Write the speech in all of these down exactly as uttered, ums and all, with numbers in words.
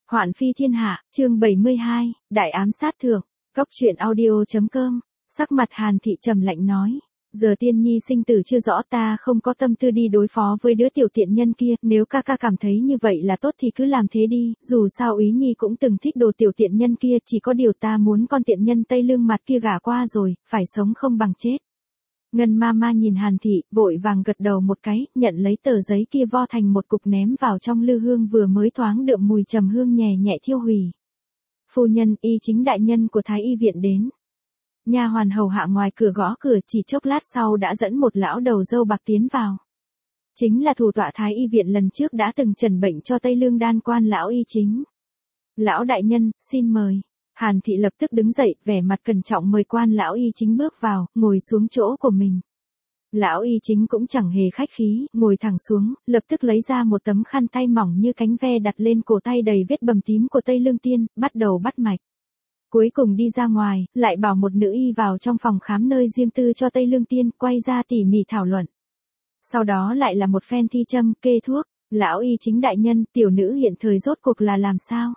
Hoạn phi thiên hạ, chương bảy mươi hai, đại ám sát thượng, cóc truyện audio.com, sắc mặt Hàn Thị trầm lạnh nói. Giờ tiên nhi sinh tử chưa rõ, ta không có tâm tư đi đối phó với đứa tiểu tiện nhân kia, nếu ca ca cảm thấy như vậy là tốt thì cứ làm thế đi, dù sao Úy Nhi cũng từng thích đồ tiểu tiện nhân kia, chỉ có điều ta muốn con tiện nhân Tây Lương mặt kia gả qua rồi, phải sống không bằng chết. Ngân ma ma nhìn Hàn Thị, vội vàng gật đầu một cái, nhận lấy tờ giấy kia vo thành một cục ném vào trong lư hương vừa mới thoáng đượm mùi trầm hương nhẹ nhẹ thiêu hủy. Phu nhân, y chính đại nhân của Thái Y viện đến. Nha hoàn hầu hạ ngoài cửa gõ cửa, chỉ chốc lát sau đã dẫn một lão đầu râu bạc tiến vào. Chính là thủ tọa Thái Y viện lần trước đã từng trần bệnh cho Tây Lương đan quan lão y chính. Lão đại nhân, xin mời. Hàn Thị lập tức đứng dậy, vẻ mặt cẩn trọng mời quan lão y chính bước vào, ngồi xuống chỗ của mình. Lão y chính cũng chẳng hề khách khí, ngồi thẳng xuống, lập tức lấy ra một tấm khăn tay mỏng như cánh ve đặt lên cổ tay đầy vết bầm tím của Tây Lương tiên, bắt đầu bắt mạch. Cuối cùng đi ra ngoài, lại bảo một nữ y vào trong phòng khám nơi riêng tư cho Tây Lương tiên, quay ra tỉ mỉ thảo luận. Sau đó lại là một phen thi châm, kê thuốc. Lão y chính đại nhân, tiểu nữ hiện thời rốt cuộc là làm sao?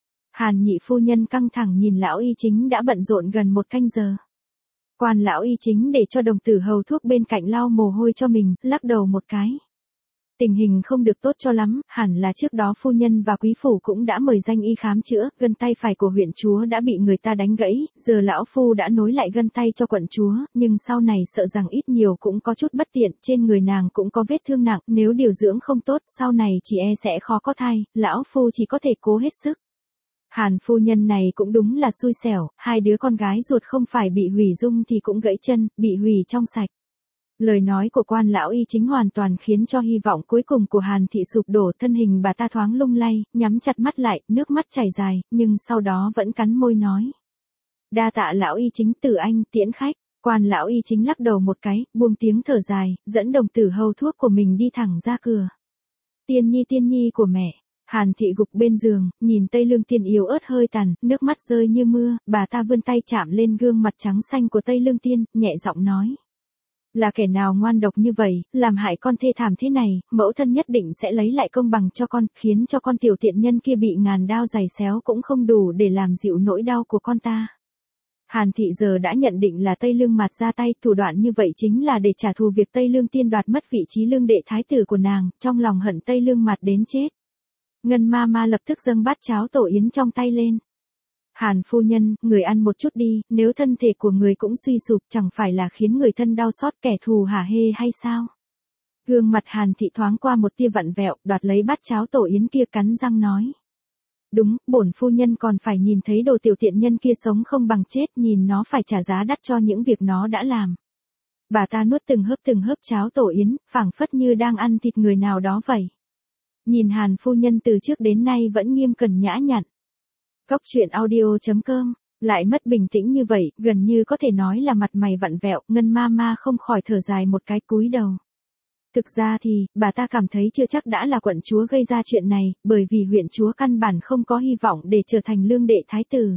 Hàn nhị phu nhân căng thẳng nhìn lão y chính đã bận rộn gần một canh giờ. Quan lão y chính để cho đồng tử hầu thuốc bên cạnh lau mồ hôi cho mình, lắc đầu một cái. Tình hình không được tốt cho lắm, hẳn là trước đó phu nhân và quý phủ cũng đã mời danh y khám chữa, gân tay phải của huyện chúa đã bị người ta đánh gãy, giờ lão phu đã nối lại gân tay cho quận chúa, nhưng sau này sợ rằng ít nhiều cũng có chút bất tiện, trên người nàng cũng có vết thương nặng, nếu điều dưỡng không tốt, sau này chỉ e sẽ khó có thai, lão phu chỉ có thể cố hết sức. Hàn phu nhân này cũng đúng là xui xẻo, hai đứa con gái ruột không phải bị hủy dung thì cũng gãy chân, bị hủy trong sạch. Lời nói của quan lão y chính hoàn toàn khiến cho hy vọng cuối cùng của Hàn Thị sụp đổ, thân hình bà ta thoáng lung lay, nhắm chặt mắt lại, nước mắt chảy dài, nhưng sau đó vẫn cắn môi nói. Đa tạ lão y chính, Tử Anh, tiễn khách. Quan lão y chính lắc đầu một cái, buông tiếng thở dài, dẫn đồng tử hầu thuốc của mình đi thẳng ra cửa. Tiên nhi tiên nhi của mẹ. Hàn Thị gục bên giường, nhìn Tây Lương tiên yếu ớt hơi tàn, nước mắt rơi như mưa, bà ta vươn tay chạm lên gương mặt trắng xanh của Tây Lương tiên, nhẹ giọng nói. Là kẻ nào ngoan độc như vậy, làm hại con thê thảm thế này, mẫu thân nhất định sẽ lấy lại công bằng cho con, khiến cho con tiểu tiện nhân kia bị ngàn đao giày xéo cũng không đủ để làm dịu nỗi đau của con ta. Hàn Thị giờ đã nhận định là Tây Lương Mạt ra tay, thủ đoạn như vậy chính là để trả thù việc Tây Lương tiên đoạt mất vị trí lương đệ thái tử của nàng, trong lòng hận Tây Lương Mạt đến chết. Ngân ma ma lập tức dâng bát cháo tổ yến trong tay lên. Hàn phu nhân, người ăn một chút đi, nếu thân thể của người cũng suy sụp chẳng phải là khiến người thân đau xót, kẻ thù hả hê hay sao? Gương mặt Hàn Thị thoáng qua một tia vặn vẹo, đoạt lấy bát cháo tổ yến kia cắn răng nói. Đúng, bổn phu nhân còn phải nhìn thấy đồ tiểu tiện nhân kia sống không bằng chết, nhìn nó phải trả giá đắt cho những việc nó đã làm. Bà ta nuốt từng hớp từng hớp cháo tổ yến, phảng phất như đang ăn thịt người nào đó vậy. Nhìn Hàn phu nhân từ trước đến nay vẫn nghiêm cẩn nhã nhặn. Cóc truyện audio.com, lại mất bình tĩnh như vậy, gần như có thể nói là mặt mày vặn vẹo, Ngân ma ma không khỏi thở dài một cái cúi đầu. Thực ra thì, bà ta cảm thấy chưa chắc đã là quận chúa gây ra chuyện này, bởi vì huyện chúa căn bản không có hy vọng để trở thành lương đệ thái tử.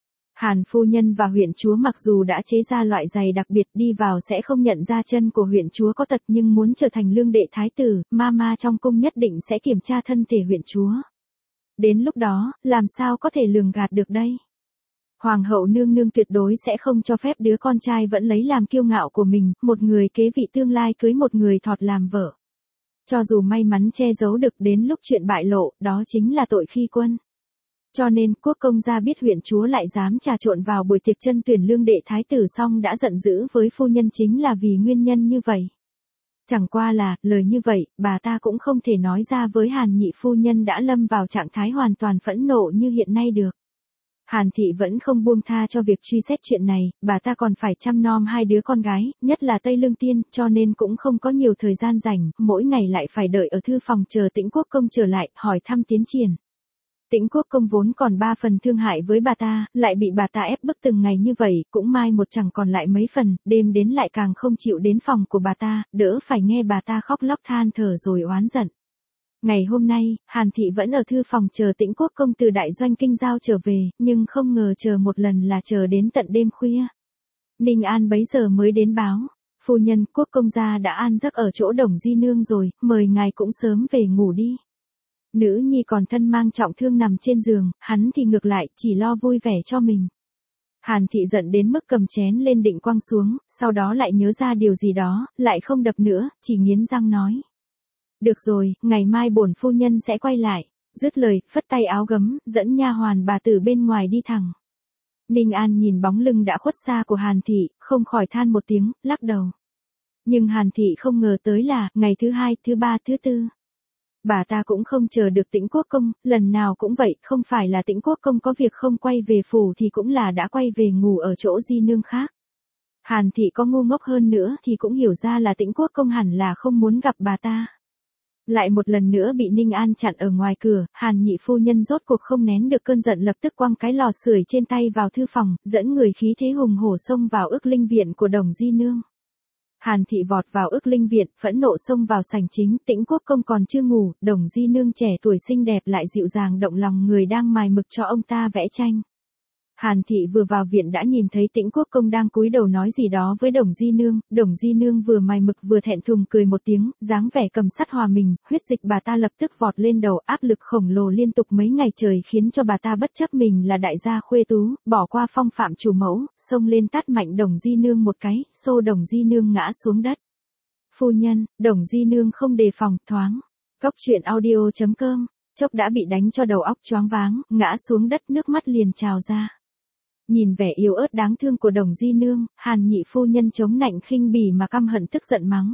Hàn phu nhân và huyện chúa mặc dù đã chế ra loại giày đặc biệt đi vào sẽ không nhận ra chân của huyện chúa có tật, nhưng muốn trở thành lương đệ thái tử, ma ma trong cung nhất định sẽ kiểm tra thân thể huyện chúa. Đến lúc đó, làm sao có thể lường gạt được đây? Hoàng hậu nương nương tuyệt đối sẽ không cho phép đứa con trai vẫn lấy làm kiêu ngạo của mình, một người kế vị tương lai cưới một người thọt làm vợ. Cho dù may mắn che giấu được, đến lúc chuyện bại lộ, đó chính là tội khi quân. Cho nên, quốc công gia biết huyện chúa lại dám trà trộn vào buổi tiệc chân tuyển lương đệ thái tử xong đã giận dữ với phu nhân chính là vì nguyên nhân như vậy. Chẳng qua là, lời như vậy, bà ta cũng không thể nói ra với Hàn nhị phu nhân đã lâm vào trạng thái hoàn toàn phẫn nộ như hiện nay được. Hàn Thị vẫn không buông tha cho việc truy xét chuyện này, bà ta còn phải chăm nom hai đứa con gái, nhất là Tây Lương tiên, cho nên cũng không có nhiều thời gian rảnh, mỗi ngày lại phải đợi ở thư phòng chờ Tĩnh Quốc công trở lại, hỏi thăm tiến triển. Tĩnh Quốc công vốn còn ba phần thương hại với bà ta, lại bị bà ta ép bức từng ngày như vậy, cũng mai một chẳng còn lại mấy phần, đêm đến lại càng không chịu đến phòng của bà ta, đỡ phải nghe bà ta khóc lóc than thở rồi oán giận. Ngày hôm nay, Hàn Thị vẫn ở thư phòng chờ Tĩnh Quốc công từ đại doanh kinh giao trở về, nhưng không ngờ chờ một lần là chờ đến tận đêm khuya. Ninh An bấy giờ mới đến báo, phu nhân, quốc công gia đã an giấc ở chỗ Đồng Di Nương rồi, mời ngài cũng sớm về ngủ đi. Nữ nhi còn thân mang trọng thương nằm trên giường, hắn thì ngược lại, chỉ lo vui vẻ cho mình. Hàn Thị giận đến mức cầm chén lên định quăng xuống, sau đó lại nhớ ra điều gì đó, lại không đập nữa, chỉ nghiến răng nói. Được rồi, ngày mai bổn phu nhân sẽ quay lại. Dứt lời, phất tay áo gấm, dẫn nha hoàn bà tử bên ngoài đi thẳng. Ninh An nhìn bóng lưng đã khuất xa của Hàn Thị, không khỏi than một tiếng, lắc đầu. Nhưng Hàn Thị không ngờ tới là, ngày thứ hai, thứ ba, thứ tư. Bà ta cũng không chờ được Tĩnh Quốc Công, lần nào cũng vậy, không phải là Tĩnh Quốc Công có việc không quay về phủ thì cũng là đã quay về ngủ ở chỗ di nương khác. Hàn Thị có ngu ngốc hơn nữa thì cũng hiểu ra là Tĩnh Quốc Công hẳn là không muốn gặp bà ta. Lại một lần nữa bị Ninh An chặn ở ngoài cửa, Hàn nhị phu nhân rốt cuộc không nén được cơn giận, lập tức quăng cái lò sưởi trên tay vào thư phòng, dẫn người khí thế hùng hổ xông vào ức linh viện của Đồng Di Nương. Hàn Thị vọt vào ức linh viện, phẫn nộ xông vào sảnh chính, Tĩnh Quốc Công còn chưa ngủ, Đồng Di Nương trẻ tuổi xinh đẹp lại dịu dàng động lòng người đang mài mực cho ông ta vẽ tranh. Hàn Thị vừa vào viện đã nhìn thấy Tĩnh Quốc Công đang cúi đầu nói gì đó với Đồng Di Nương, Đồng Di Nương vừa mài mực vừa thẹn thùng cười một tiếng, dáng vẻ cầm sắt hòa mình, huyết dịch bà ta lập tức vọt lên đầu, áp lực khổng lồ liên tục mấy ngày trời khiến cho bà ta bất chấp mình là đại gia khuê tú, bỏ qua phong phạm chủ mẫu, xông lên tát mạnh Đồng Di Nương một cái, xô Đồng Di Nương ngã xuống đất. Phu nhân, Đồng Di Nương không đề phòng, thoáng. Cốc truyện audio chấm com, chốc đã bị đánh cho đầu óc choáng váng, ngã xuống đất, nước mắt liền trào ra. Nhìn vẻ yếu ớt đáng thương của Đồng Di Nương, Hàn nhị phu nhân chống nạnh khinh bỉ mà căm hận tức giận mắng.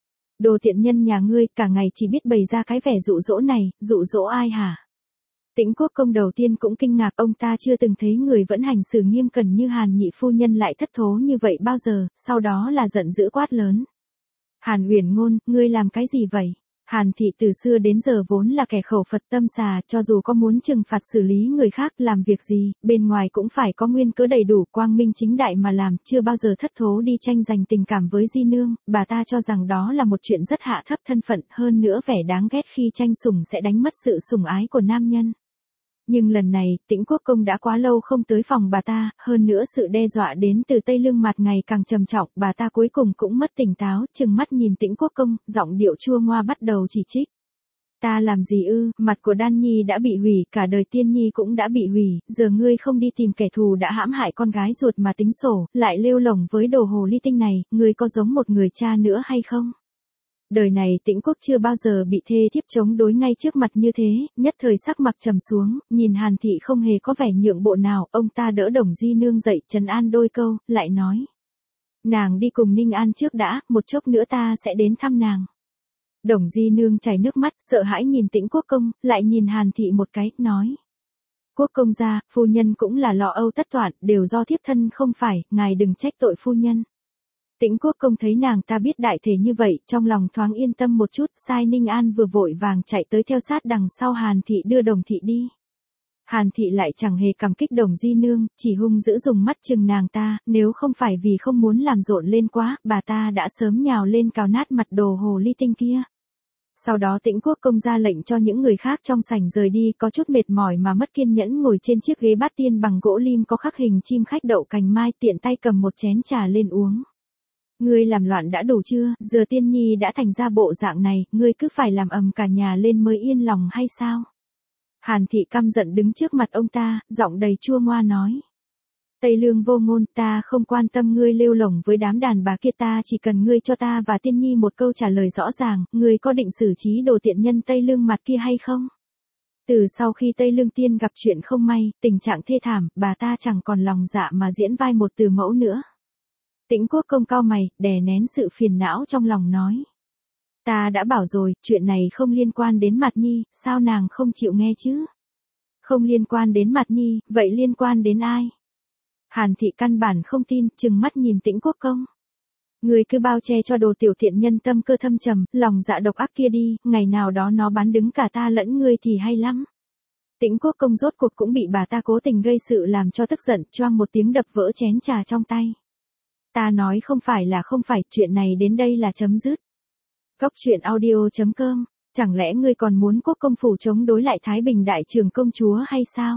Đồ tiện nhân nhà ngươi, cả ngày chỉ biết bày ra cái vẻ dụ dỗ này, dụ dỗ ai hả? Tĩnh Quốc Công đầu tiên cũng kinh ngạc, ông ta chưa từng thấy người vẫn hành xử nghiêm cẩn như Hàn nhị phu nhân lại thất thố như vậy bao giờ, sau đó là giận dữ quát lớn. Hàn Uyển Ngôn, ngươi làm cái gì vậy? Hàn Thị từ xưa đến giờ vốn là kẻ khẩu Phật tâm xà, cho dù có muốn trừng phạt xử lý người khác làm việc gì, bên ngoài cũng phải có nguyên cớ đầy đủ, quang minh chính đại mà làm, chưa bao giờ thất thố đi tranh giành tình cảm với Di Nương, bà ta cho rằng đó là một chuyện rất hạ thấp thân phận, hơn nữa vẻ đáng ghét khi tranh sủng sẽ đánh mất sự sủng ái của nam nhân. Nhưng lần này, Tĩnh Quốc Công đã quá lâu không tới phòng bà ta, hơn nữa sự đe dọa đến từ Tây Lương Mặt ngày càng trầm trọng, bà ta cuối cùng cũng mất tỉnh táo, trừng mắt nhìn Tĩnh Quốc Công, giọng điệu chua ngoa bắt đầu chỉ trích. Ta làm gì ư, mặt của Đan Nhi đã bị hủy, cả đời Tiên Nhi cũng đã bị hủy, giờ ngươi không đi tìm kẻ thù đã hãm hại con gái ruột mà tính sổ, lại lêu lổng với đồ hồ ly tinh này, ngươi có giống một người cha nữa hay không? Đời này Tĩnh Quốc chưa bao giờ bị thê thiếp chống đối ngay trước mặt như thế, nhất thời sắc mặt trầm xuống, nhìn Hàn Thị không hề có vẻ nhượng bộ nào, ông ta đỡ Đồng Di Nương dậy, trấn an đôi câu, lại nói. Nàng đi cùng Ninh An trước đã, một chốc nữa ta sẽ đến thăm nàng. Đồng Di Nương chảy nước mắt, sợ hãi nhìn Tĩnh Quốc Công, lại nhìn Hàn Thị một cái, nói. Quốc công gia, phu nhân cũng là lo âu tất toản, đều do thiếp thân không phải, ngài đừng trách tội phu nhân. Tĩnh Quốc Công thấy nàng ta biết đại thể như vậy, trong lòng thoáng yên tâm một chút, sai Ninh An vừa vội vàng chạy tới theo sát đằng sau Hàn Thị đưa Đồng Thị đi. Hàn Thị lại chẳng hề cảm kích Đồng Di Nương, chỉ hung dữ dùng mắt chừng nàng ta, nếu không phải vì không muốn làm rộn lên quá, bà ta đã sớm nhào lên cào nát mặt đồ hồ ly tinh kia. Sau đó Tĩnh Quốc Công ra lệnh cho những người khác trong sảnh rời đi, có chút mệt mỏi mà mất kiên nhẫn ngồi trên chiếc ghế bát tiên bằng gỗ lim có khắc hình chim khách đậu cành mai, tiện tay cầm một chén trà lên uống. Ngươi làm loạn đã đủ chưa, giờ Tiên Nhi đã thành ra bộ dạng này, ngươi cứ phải làm ầm cả nhà lên mới yên lòng hay sao? Hàn Thị căm giận đứng trước mặt ông ta, giọng đầy chua ngoa nói. Tây Lương Vô Ngôn, ta không quan tâm ngươi lêu lổng với đám đàn bà kia, ta chỉ cần ngươi cho ta và Tiên Nhi một câu trả lời rõ ràng, ngươi có định xử trí đồ tiện nhân Tây Lương Mặt kia hay không? Từ sau khi Tây Lương Tiên gặp chuyện không may, tình trạng thê thảm, bà ta chẳng còn lòng dạ mà diễn vai một từ mẫu nữa. Tĩnh Quốc Công cau mày, đè nén sự phiền não trong lòng nói. Ta đã bảo rồi, chuyện này không liên quan đến Mặt Nhi, sao nàng không chịu nghe chứ? Không liên quan đến Mặt Nhi, vậy liên quan đến ai? Hàn Thị căn bản không tin, trừng mắt nhìn Tĩnh Quốc Công. Người cứ bao che cho đồ tiểu thiện nhân tâm cơ thâm trầm, lòng dạ độc ác kia đi, ngày nào đó nó bán đứng cả ta lẫn ngươi thì hay lắm. Tĩnh Quốc Công rốt cuộc cũng bị bà ta cố tình gây sự làm cho tức giận, choang một tiếng đập vỡ chén trà trong tay. Ta nói không phải là không phải, chuyện này đến đây là chấm dứt. Cốc truyện audio chấm com, chẳng lẽ ngươi còn muốn Quốc công phủ chống đối lại Thái Bình đại trưởng công chúa hay sao?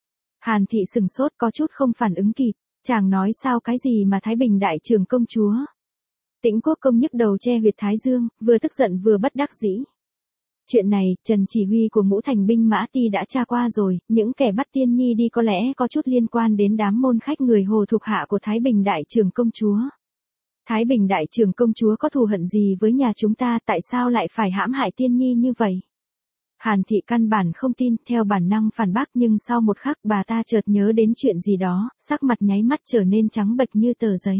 Hàn Thị sừng sốt có chút không phản ứng kịp, chàng nói sao cái gì mà Thái Bình đại trưởng công chúa? Tĩnh Quốc Công nhức đầu che huyệt thái dương, vừa tức giận vừa bất đắc dĩ. Chuyện này, Trần chỉ huy của ngũ thành binh mã ti đã tra qua rồi, những kẻ bắt Tiên Nhi đi có lẽ có chút liên quan đến đám môn khách người Hồ thuộc hạ của Thái Bình Đại Trưởng Công Chúa. Thái Bình Đại Trưởng Công Chúa có thù hận gì với nhà chúng ta, tại sao lại phải hãm hại Tiên Nhi như vậy? Hàn Thị căn bản không tin, theo bản năng phản bác, nhưng sau một khắc bà ta chợt nhớ đến chuyện gì đó, sắc mặt nháy mắt trở nên trắng bệch như tờ giấy.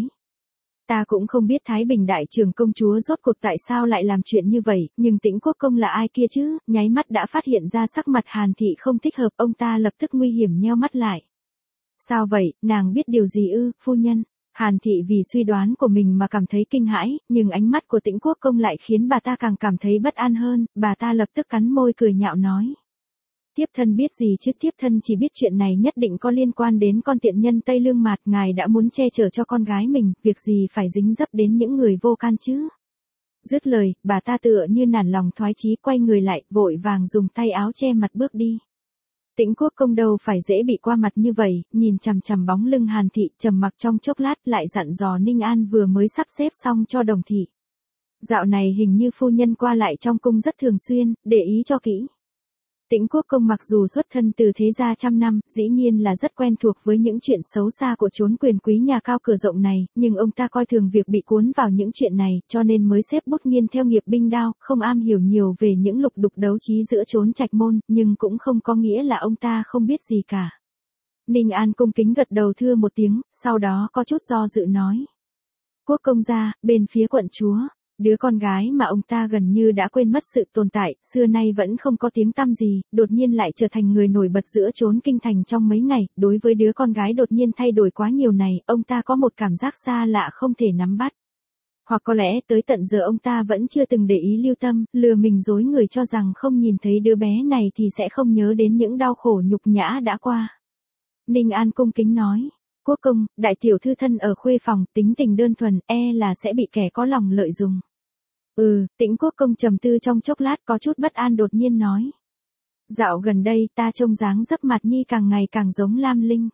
Ta cũng không biết Thái Bình Đại Trưởng Công Chúa rốt cuộc tại sao lại làm chuyện như vậy, nhưng Tĩnh Quốc Công là ai kia chứ, nháy mắt đã phát hiện ra sắc mặt Hàn Thị không thích hợp, ông ta lập tức nguy hiểm nheo mắt lại. Sao vậy, nàng biết điều gì ư, phu nhân? Hàn Thị vì suy đoán của mình mà cảm thấy kinh hãi, nhưng ánh mắt của Tĩnh Quốc Công lại khiến bà ta càng cảm thấy bất an hơn, bà ta lập tức cắn môi cười nhạo nói. Tiếp thân biết gì chứ, tiếp thân chỉ biết chuyện này nhất định có liên quan đến con tiện nhân Tây Lương Mạt, ngài đã muốn che chở cho con gái mình, việc gì phải dính dấp đến những người vô can chứ. Dứt lời, bà ta tựa như nản lòng thoái chí quay người lại, vội vàng dùng tay áo che mặt bước đi. Tĩnh Quốc Công đâu phải dễ bị qua mặt như vậy, nhìn chằm chằm bóng lưng Hàn Thị trầm mặc trong chốc lát lại dặn dò Ninh An vừa mới sắp xếp xong cho Đồng Thị. Dạo này hình như phu nhân qua lại trong cung rất thường xuyên, để ý cho kỹ. Tĩnh Quốc Công mặc dù xuất thân từ thế gia trăm năm, dĩ nhiên là rất quen thuộc với những chuyện xấu xa của chốn quyền quý nhà cao cửa rộng này, nhưng ông ta coi thường việc bị cuốn vào những chuyện này, cho nên mới xếp bút nghiên theo nghiệp binh đao, không am hiểu nhiều về những lục đục đấu trí giữa chốn trạch môn, nhưng cũng không có nghĩa là ông ta không biết gì cả. Ninh An cung kính gật đầu thưa một tiếng, sau đó có chút do dự nói. Quốc công gia, bên phía quận chúa. Đứa con gái mà ông ta gần như đã quên mất sự tồn tại, xưa nay vẫn không có tiếng tăm gì, đột nhiên lại trở thành người nổi bật giữa chốn kinh thành trong mấy ngày, đối với đứa con gái đột nhiên thay đổi quá nhiều này, ông ta có một cảm giác xa lạ không thể nắm bắt. Hoặc có lẽ tới tận giờ ông ta vẫn chưa từng để ý lưu tâm, lừa mình dối người cho rằng không nhìn thấy đứa bé này thì sẽ không nhớ đến những đau khổ nhục nhã đã qua. Ninh An cung kính nói. Quốc công, đại tiểu thư thân ở khuê phòng, tính tình đơn thuần, e là sẽ bị kẻ có lòng lợi dụng. Ừ, Tĩnh Quốc Công trầm tư trong chốc lát có chút bất an đột nhiên nói. Dạo gần đây ta trông dáng dấp mặt nhi càng ngày càng giống Lam Linh.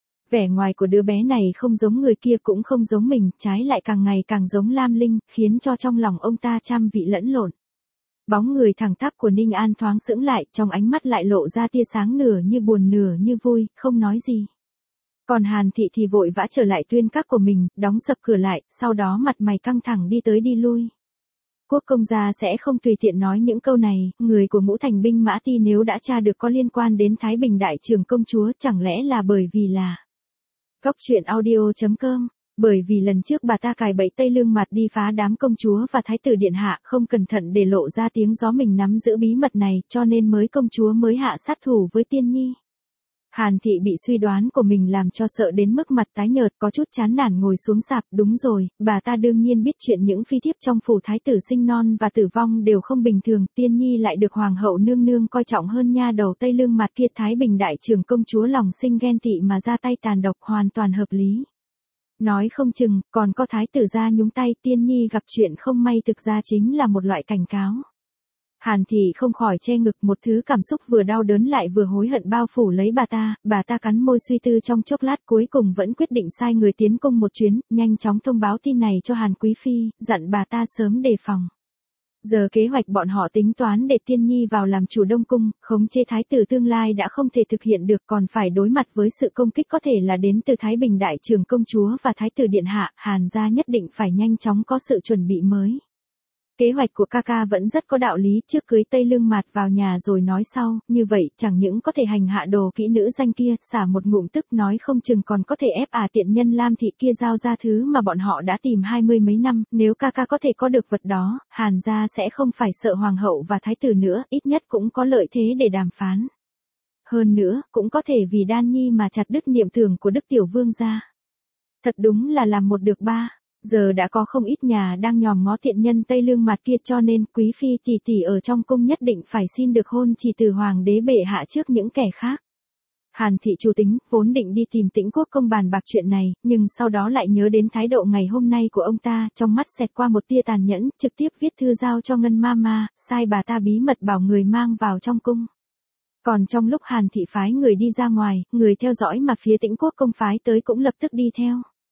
Vẻ ngoài của đứa bé này không giống người kia cũng không giống mình, trái lại càng ngày càng giống Lam Linh, khiến cho trong lòng ông ta trăm vị lẫn lộn. Bóng người thẳng tắp của Ninh An thoáng sững lại, trong ánh mắt lại lộ ra tia sáng nửa như buồn nửa như vui, không nói gì. Còn Hàn Thị thì vội vã trở lại tuyên các của mình, đóng sập cửa lại, sau đó mặt mày căng thẳng đi tới đi lui. Quốc công gia sẽ không tùy tiện nói những câu này, người của ngũ thành binh mã ti nếu đã tra được có liên quan đến Thái Bình Đại Trưởng Công Chúa chẳng lẽ là bởi vì là... Góc truyện audio chấm com. Bởi vì lần trước bà ta cài bẫy Tây Lương Mạt đi phá đám công chúa và thái tử điện hạ, không cẩn thận để lộ ra tiếng gió mình nắm giữ bí mật này, cho nên mới công chúa mới hạ sát thủ với Tiên Nhi. Hàn Thị bị suy đoán của mình làm cho sợ đến mức mặt tái nhợt, có chút chán nản ngồi xuống sạp. Đúng rồi, bà ta đương nhiên biết chuyện những phi thiếp trong phủ thái tử sinh non và tử vong đều không bình thường, Tiên Nhi lại được hoàng hậu nương nương coi trọng hơn nha đầu Tây Lương Mạt kia. Thái Bình Đại Trưởng Công Chúa lòng sinh ghen tị mà ra tay tàn độc hoàn toàn hợp lý. Nói không chừng, còn có thái tử ra nhúng tay, Tiên Nhi gặp chuyện không may thực ra chính là một loại cảnh cáo. Hàn Thị không khỏi che ngực, một thứ cảm xúc vừa đau đớn lại vừa hối hận bao phủ lấy bà ta, bà ta cắn môi suy tư trong chốc lát cuối cùng vẫn quyết định sai người tiến cung một chuyến, nhanh chóng thông báo tin này cho Hàn Quý Phi, dặn bà ta sớm đề phòng. Giờ kế hoạch bọn họ tính toán để Tiên Nhi vào làm chủ Đông Cung, khống chế thái tử tương lai đã không thể thực hiện được, còn phải đối mặt với sự công kích có thể là đến từ Thái Bình Đại Trưởng Công Chúa và thái tử điện hạ, Hàn gia nhất định phải nhanh chóng có sự chuẩn bị mới. Kế hoạch của ca ca vẫn rất có đạo lý, trước cưới Tây Lương Mạt vào nhà rồi nói sau, như vậy chẳng những có thể hành hạ đồ kỹ nữ danh kia, xả một ngụm tức nói không chừng còn có thể ép à tiện nhân Lam Thị kia giao ra thứ mà bọn họ đã tìm hai mươi mấy năm, nếu ca ca có thể có được vật đó, Hàn gia sẽ không phải sợ hoàng hậu và thái tử nữa, ít nhất cũng có lợi thế để đàm phán. Hơn nữa, cũng có thể vì Đan Nhi mà chặt đứt niệm tưởng của Đức Tiểu Vương gia. Thật đúng là làm một được ba. Giờ đã có không ít nhà đang nhòm ngó tiện nhân Tây Lương Mạt kia, cho nên quý phi tỷ tỷ ở trong cung nhất định phải xin được hôn chỉ từ hoàng đế bệ hạ trước những kẻ khác. Hàn Thị chủ tính, vốn định đi tìm Tĩnh Quốc Công bàn bạc chuyện này, nhưng sau đó lại nhớ đến thái độ ngày hôm nay của ông ta, trong mắt xẹt qua một tia tàn nhẫn, trực tiếp viết thư giao cho Ngân Mama, sai bà ta bí mật bảo người mang vào trong cung. Còn trong lúc Hàn Thị phái người đi ra ngoài, người theo dõi mà phía Tĩnh Quốc Công phái tới cũng lập tức đi theo.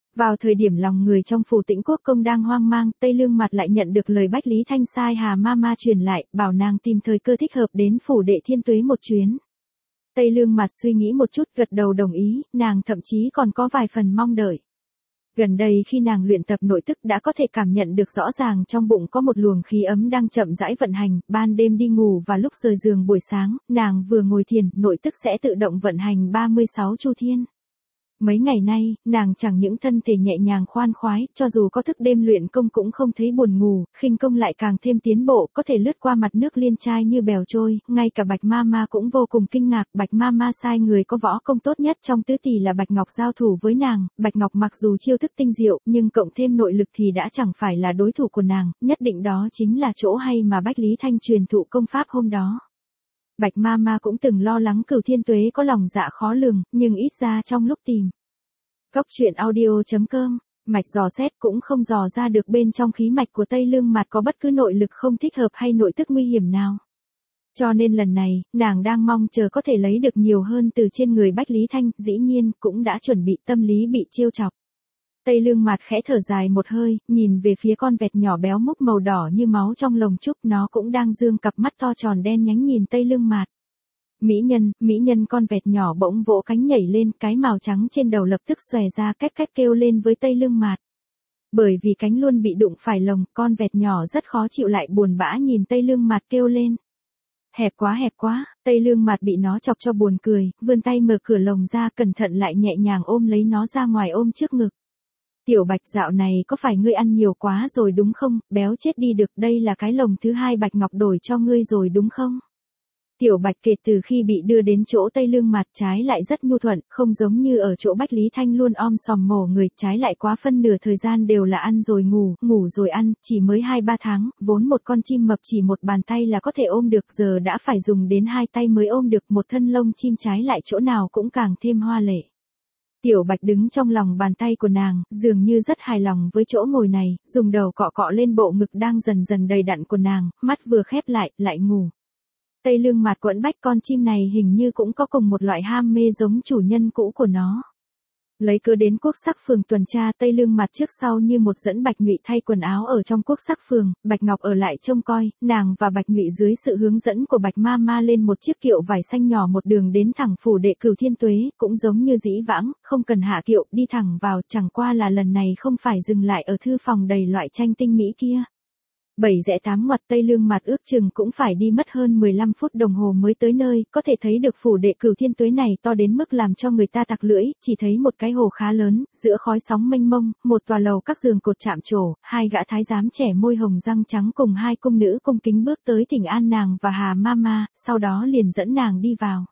Vào thời điểm lòng người trong phủ Tĩnh Quốc công đang hoang mang, Tây Lương Mặt lại nhận được lời Bách Lý Thanh sai Hà Mama truyền lại, bảo nàng tìm thời cơ thích hợp đến phủ Đệ Thiên Tuế một chuyến. Tây Lương Mặt suy nghĩ một chút gật đầu đồng ý, nàng thậm chí còn có vài phần mong đợi. Gần đây khi nàng luyện tập nội tức đã có thể cảm nhận được rõ ràng trong bụng có một luồng khí ấm đang chậm rãi vận hành, ban đêm đi ngủ và lúc rời giường buổi sáng, nàng vừa ngồi thiền, nội tức sẽ tự động vận hành ba mươi sáu chu thiên. Mấy ngày nay, nàng chẳng những thân thể nhẹ nhàng khoan khoái, cho dù có thức đêm luyện công cũng không thấy buồn ngủ, khinh công lại càng thêm tiến bộ, có thể lướt qua mặt nước liên trai như bèo trôi, ngay cả Bạch Mama cũng vô cùng kinh ngạc, Bạch Mama sai người có võ công tốt nhất trong tứ tỷ là Bạch Ngọc giao thủ với nàng, Bạch Ngọc mặc dù chiêu thức tinh diệu, nhưng cộng thêm nội lực thì đã chẳng phải là đối thủ của nàng, nhất định đó chính là chỗ hay mà Bách Lý Thanh truyền thụ công pháp hôm đó. Bạch Mama cũng từng lo lắng Cửu Thiên Tuế có lòng dạ khó lường, nhưng ít ra trong lúc tìm Cốc truyện audio chấm com, mạch dò xét cũng không dò ra được bên trong khí mạch của Tây Lương Mặt có bất cứ nội lực không thích hợp hay nội tức nguy hiểm nào. Cho nên lần này, nàng đang mong chờ có thể lấy được nhiều hơn từ trên người Bách Lý Thanh, dĩ nhiên cũng đã chuẩn bị tâm lý bị trêu chọc. Tây Lương Mặt khẽ thở dài một hơi, nhìn về phía con vẹt nhỏ béo múc màu đỏ như máu trong lồng trúc, nó cũng đang dương cặp mắt to tròn đen nhánh nhìn Tây Lương Mặt. Mỹ nhân, mỹ nhân con vẹt nhỏ bỗng vỗ cánh nhảy lên, cái màu trắng trên đầu lập tức xòe ra két két kêu lên với Tây Lương Mặt. Bởi vì cánh luôn bị đụng phải lồng, con vẹt nhỏ rất khó chịu lại buồn bã nhìn Tây Lương Mặt kêu lên. Hẹp quá hẹp quá, Tây Lương Mặt bị nó chọc cho buồn cười, vươn tay mở cửa lồng ra cẩn thận lại nhẹ nhàng ôm lấy nó ra ngoài ôm trước ngực. Tiểu Bạch dạo này có phải ngươi ăn nhiều quá rồi đúng không, béo chết đi được, đây là cái lồng thứ hai Bạch Ngọc đổi cho ngươi rồi đúng không? Tiểu Bạch kể từ khi bị đưa đến chỗ Tây Lương Mặt trái lại rất nhu thuận, không giống như ở chỗ Bách Lý Thanh luôn om sòm mổ người, trái lại quá phân nửa thời gian đều là ăn rồi ngủ, ngủ rồi ăn, chỉ mới hai ba tháng, vốn một con chim mập chỉ một bàn tay là có thể ôm được, giờ đã phải dùng đến hai tay mới ôm được, một thân lông chim trái lại chỗ nào cũng càng thêm hoa lệ. Tiểu Bạch đứng trong lòng bàn tay của nàng, dường như rất hài lòng với chỗ ngồi này, dùng đầu cọ cọ lên bộ ngực đang dần dần đầy đặn của nàng, mắt vừa khép lại, lại ngủ. Tây Lương Mặt quẫn bách con chim này hình như cũng có cùng một loại ham mê giống chủ nhân cũ của nó. Lấy cớ đến Quốc Sắc Phường tuần tra, Tây Lương Mặt trước sau như một dẫn Bạch Nhụy thay quần áo ở trong Quốc Sắc Phường, Bạch Ngọc ở lại trông coi, nàng và Bạch Nhụy dưới sự hướng dẫn của Bạch Mama lên một chiếc kiệu vải xanh nhỏ một đường đến thẳng phủ Đệ Cửu Thiên Tuế, cũng giống như dĩ vãng, không cần hạ kiệu, đi thẳng vào, chẳng qua là lần này không phải dừng lại ở thư phòng đầy loại tranh tinh mỹ kia. Bảy rẽ tám ngoặt, Tây Lương Mặt ước chừng cũng phải đi mất hơn mười lăm phút đồng hồ mới tới nơi, có thể thấy được phủ Đệ Cửu Thiên Tuế này to đến mức làm cho người ta tặc lưỡi, chỉ thấy một cái hồ khá lớn, giữa khói sóng mênh mông, một tòa lầu các giường cột chạm trổ, hai gã thái giám trẻ môi hồng răng trắng cùng hai cung nữ cung kính bước tới thỉnh an nàng và Hà Mama, sau đó liền dẫn nàng đi vào.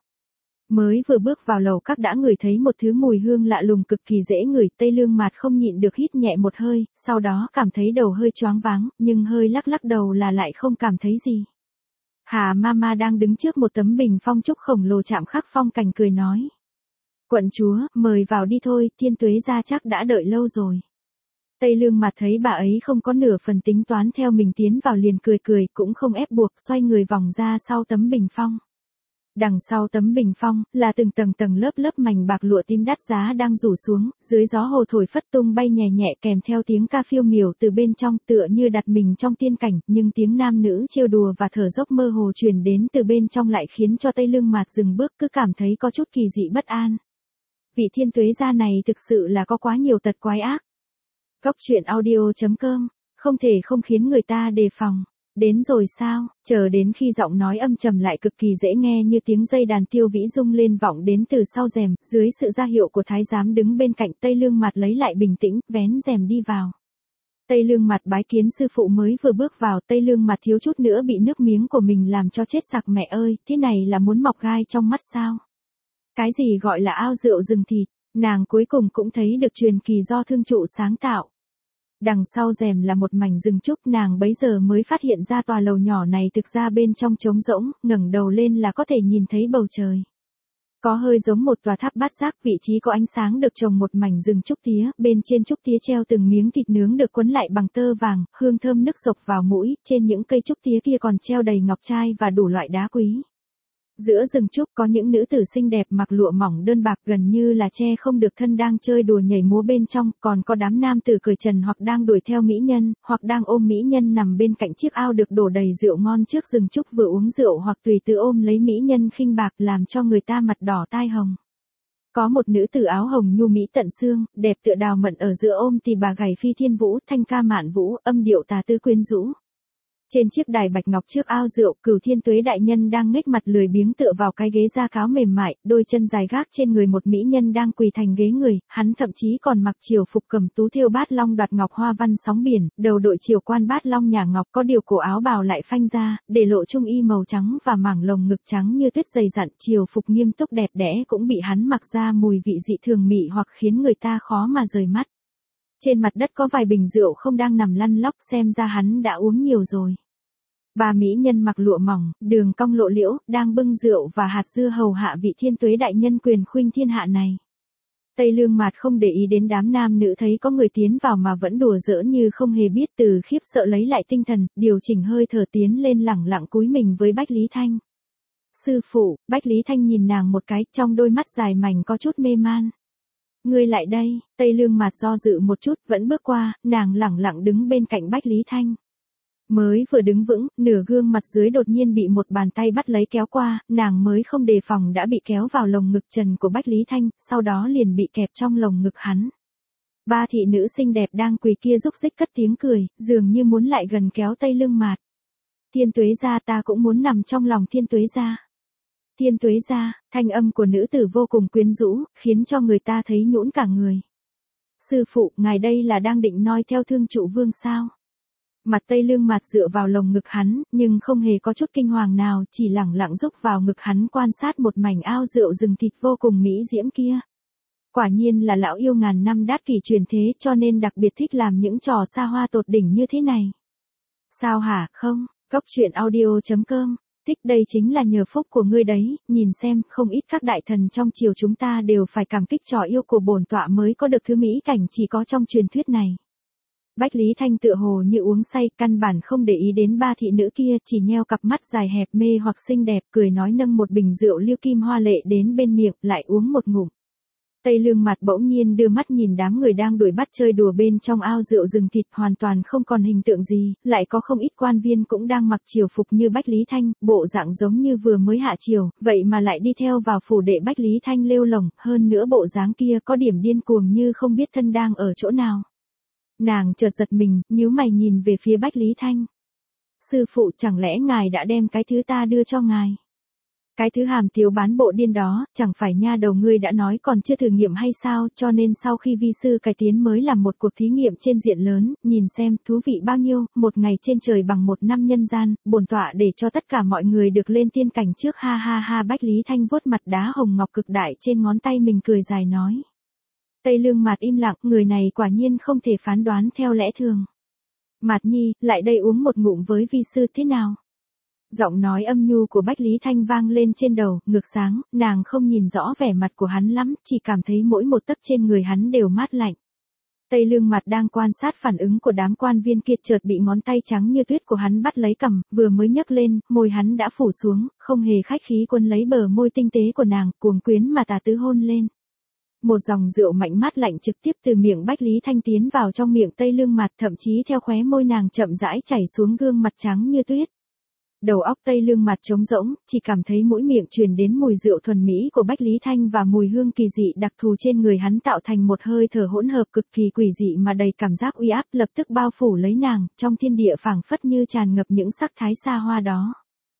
Mới vừa bước vào lầu các đã ngửi thấy một thứ mùi hương lạ lùng cực kỳ dễ ngửi, Tây Lương Mặt không nhịn được hít nhẹ một hơi, sau đó cảm thấy đầu hơi choáng váng, nhưng hơi lắc lắc đầu là lại không cảm thấy gì. Hà Mama đang đứng trước một tấm bình phong trúc khổng lồ chạm khắc phong cảnh cười nói. Quận chúa, mời vào đi thôi, Thiên Tuế gia chắc đã đợi lâu rồi. Tây Lương Mặt thấy bà ấy không có nửa phần tính toán theo mình tiến vào liền cười cười, cũng không ép buộc, xoay người vòng ra sau tấm bình phong. Đằng sau tấm bình phong, là từng tầng tầng lớp lớp mảnh bạc lụa tím đắt giá đang rủ xuống, dưới gió hồ thổi phất tung bay nhẹ nhẹ kèm theo tiếng ca phiêu miểu từ bên trong tựa như đặt mình trong tiên cảnh, nhưng tiếng nam nữ trêu đùa và thở dốc mơ hồ truyền đến từ bên trong lại khiến cho Tây Lương Mặt dừng bước cứ cảm thấy có chút kỳ dị bất an. Vị Thiên Tuế gia này thực sự là có quá nhiều tật quái ác. Cốc truyện audio chấm com, không thể không khiến người ta đề phòng. Đến rồi sao, chờ đến khi giọng nói âm trầm lại cực kỳ dễ nghe như tiếng dây đàn tiêu vĩ rung lên vọng đến từ sau rèm, dưới sự ra hiệu của thái giám đứng bên cạnh, Tây Lương Mặt lấy lại bình tĩnh, vén rèm đi vào. Tây Lương Mặt bái kiến sư phụ mới vừa bước vào, Tây Lương Mặt thiếu chút nữa bị nước miếng của mình làm cho chết sặc, mẹ ơi, thế này là muốn mọc gai trong mắt sao? Cái gì gọi là ao rượu rừng thịt, nàng cuối cùng cũng thấy được truyền kỳ do thương trụ sáng tạo. Đằng sau rèm là một mảnh rừng trúc, nàng bấy giờ mới phát hiện ra tòa lầu nhỏ này thực ra bên trong trống rỗng, ngẩng đầu lên là có thể nhìn thấy bầu trời. Có hơi giống một tòa tháp bát giác, vị trí có ánh sáng được trồng một mảnh rừng trúc tía, bên trên trúc tía treo từng miếng thịt nướng được quấn lại bằng tơ vàng, hương thơm nức sộc vào mũi, trên những cây trúc tía kia còn treo đầy ngọc trai và đủ loại đá quý. Giữa rừng trúc có những nữ tử xinh đẹp mặc lụa mỏng đơn bạc gần như là che không được thân đang chơi đùa nhảy múa bên trong, còn có đám nam tử cởi trần hoặc đang đuổi theo mỹ nhân, hoặc đang ôm mỹ nhân nằm bên cạnh chiếc ao được đổ đầy rượu ngon trước rừng trúc vừa uống rượu hoặc tùy từ ôm lấy mỹ nhân khinh bạc làm cho người ta mặt đỏ tai hồng. Có một nữ tử áo hồng nhu mỹ tận xương, đẹp tựa đào mận ở giữa ôm tỳ bà gảy phi thiên vũ, thanh ca mạn vũ, âm điệu tà tư quyến rũ. Trên chiếc đài bạch ngọc trước ao rượu, Cửu Thiên Tuế đại nhân đang nghếch mặt lười biếng tựa vào cái ghế da cáo mềm mại, đôi chân dài gác trên người một mỹ nhân đang quỳ thành ghế người, hắn thậm chí còn mặc triều phục cầm tú thêu bát long đoạt ngọc hoa văn sóng biển, đầu đội triều quan bát long nhà ngọc, có điều cổ áo bào lại phanh ra, để lộ trung y màu trắng và mảng lồng ngực trắng như tuyết dày dặn, triều phục nghiêm túc đẹp đẽ cũng bị hắn mặc ra mùi vị dị thường mị hoặc khiến người ta khó mà rời mắt. Trên mặt đất có vài bình rượu không đang nằm lăn lóc, xem ra hắn đã uống nhiều rồi. Ba mỹ nhân mặc lụa mỏng, đường cong lộ liễu, đang bưng rượu và hạt dưa hầu hạ vị Thiên Tuế đại nhân quyền khuynh thiên hạ này. Tây Lương Mạt không để ý đến đám nam nữ thấy có người tiến vào mà vẫn đùa giỡn như không hề biết, từ khiếp sợ lấy lại tinh thần, điều chỉnh hơi thở tiến lên lẳng lặng cúi mình với Bách Lý Thanh. Sư phụ, Bách Lý Thanh nhìn nàng một cái, trong đôi mắt dài mảnh có chút mê man. Ngươi lại đây, Tây Lương Mạt do dự một chút, vẫn bước qua, nàng lẳng lặng đứng bên cạnh Bách Lý Thanh. Mới vừa đứng vững, nửa gương mặt dưới đột nhiên bị một bàn tay bắt lấy kéo qua, nàng mới không đề phòng đã bị kéo vào lồng ngực trần của Bách Lý Thanh, sau đó liền bị kẹp trong lồng ngực hắn. Ba thị nữ xinh đẹp đang quỳ kia rúc rích cất tiếng cười, dường như muốn lại gần kéo Tây Lương Mạt. Thiên Tuế gia, ta cũng muốn nằm trong lòng Thiên Tuế gia. Thiên Tuế gia, thanh âm của nữ tử vô cùng quyến rũ, khiến cho người ta thấy nhũn cả người. Sư phụ, ngài đây là đang định noi theo Thương Trụ Vương sao? Mặt Tây Lương Mạt dựa vào lồng ngực hắn, nhưng không hề có chút kinh hoàng nào, chỉ lẳng lặng rúc vào ngực hắn quan sát một mảnh ao rượu rừng thịt vô cùng mỹ diễm kia. Quả nhiên là lão yêu ngàn năm đát kỷ truyền thế, cho nên đặc biệt thích làm những trò xa hoa tột đỉnh như thế này. Sao hả, không? Cốc truyện audio chấm com. Thích đây chính là nhờ phúc của ngươi đấy, nhìn xem, không ít các đại thần trong triều chúng ta đều phải cảm kích trò yêu của bổn tọa mới có được thứ mỹ cảnh chỉ có trong truyền thuyết này. Bách Lý Thanh tựa hồ như uống say, căn bản không để ý đến ba thị nữ kia, chỉ nheo cặp mắt dài hẹp mê hoặc xinh đẹp, cười nói nâng một bình rượu liêu kim hoa lệ đến bên miệng, lại uống một ngụm. Tây Lương Mạt bỗng nhiên đưa mắt nhìn đám người đang đuổi bắt chơi đùa bên trong ao rượu rừng thịt, hoàn toàn không còn hình tượng gì, lại có không ít quan viên cũng đang mặc triều phục như Bách Lý Thanh, bộ dạng giống như vừa mới hạ triều, vậy mà lại đi theo vào phủ đệ Bách Lý Thanh lêu lổng, hơn nữa bộ dáng kia có điểm điên cuồng như không biết thân đang ở chỗ nào. Nàng chợt giật mình, nhíu mày nhìn về phía Bách Lý Thanh. Sư phụ, chẳng lẽ ngài đã đem cái thứ ta đưa cho ngài? Cái thứ hàm tiếu bán bộ điên đó, chẳng phải nha đầu ngươi đã nói còn chưa thử nghiệm hay sao, cho nên sau khi vi sư cải tiến mới làm một cuộc thí nghiệm trên diện lớn, nhìn xem thú vị bao nhiêu, một ngày trên trời bằng một năm nhân gian, bổn tọa để cho tất cả mọi người được lên tiên cảnh trước, ha ha ha. Bách Lý Thanh vuốt mặt đá hồng ngọc cực đại trên ngón tay mình cười dài nói. Tây Lương Mạt im lặng, người này quả nhiên không thể phán đoán theo lẽ thường. Mạt nhi, lại đây uống một ngụm với vi sư thế nào? Giọng nói âm nhu của Bách Lý Thanh vang lên trên đầu, ngược sáng, nàng không nhìn rõ vẻ mặt của hắn lắm, chỉ cảm thấy mỗi một tấc trên người hắn đều mát lạnh. Tây Lương Mạt đang quan sát phản ứng của đám quan viên kia, chợt bị ngón tay trắng như tuyết của hắn bắt lấy cằm, vừa mới nhấc lên, môi hắn đã phủ xuống, không hề khách khí quân lấy bờ môi tinh tế của nàng, cuồng quyến mà tà tứ hôn lên. Một dòng rượu mạnh mát lạnh trực tiếp từ miệng Bách Lý Thanh tiến vào trong miệng Tây Lương Mạt, thậm chí theo khóe môi nàng chậm rãi chảy xuống gương mặt trắng như tuyết. Đầu óc Tây Lương Mạt trống rỗng, chỉ cảm thấy mũi miệng truyền đến mùi rượu thuần mỹ của Bách Lý Thanh và mùi hương kỳ dị đặc thù trên người hắn tạo thành một hơi thở hỗn hợp cực kỳ quỷ dị mà đầy cảm giác uy áp, lập tức bao phủ lấy nàng, trong thiên địa phảng phất như tràn ngập những sắc thái xa hoa đó.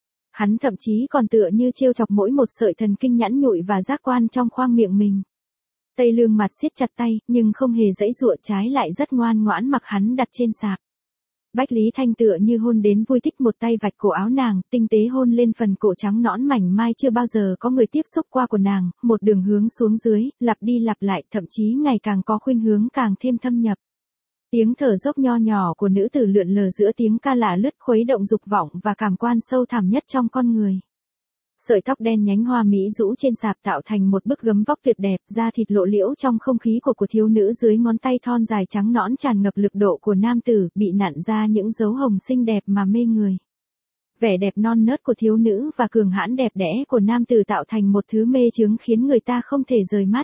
Hắn thậm chí còn tựa như trêu chọc mỗi một sợi thần kinh nhẵn nhụi và giác quan trong khoang miệng mình. Tây Lương Mạt siết chặt tay, nhưng không hề giãy giụa, trái lại rất ngoan ngoãn mặc hắn đặt trên sạp. Bách Lý Thanh tựa như hôn đến vui thích, một tay vạch cổ áo nàng, tinh tế hôn lên phần cổ trắng nõn mảnh mai chưa bao giờ có người tiếp xúc qua của nàng, một đường hướng xuống dưới, lặp đi lặp lại, thậm chí ngày càng có khuynh hướng càng thêm thâm nhập. Tiếng thở dốc nho nhỏ của nữ tử lượn lờ giữa tiếng ca lả lướt, khuấy động dục vọng và cảm quan sâu thẳm nhất trong con người. Sợi tóc đen nhánh hoa mỹ rũ trên sạp tạo thành một bức gấm vóc tuyệt đẹp, da thịt lộ liễu trong không khí của của thiếu nữ dưới ngón tay thon dài trắng nõn tràn ngập lực độ của nam tử, bị nặn ra những dấu hồng xinh đẹp mà mê người. Vẻ đẹp non nớt của thiếu nữ và cường hãn đẹp đẽ của nam tử tạo thành một thứ mê chướng khiến người ta không thể rời mắt.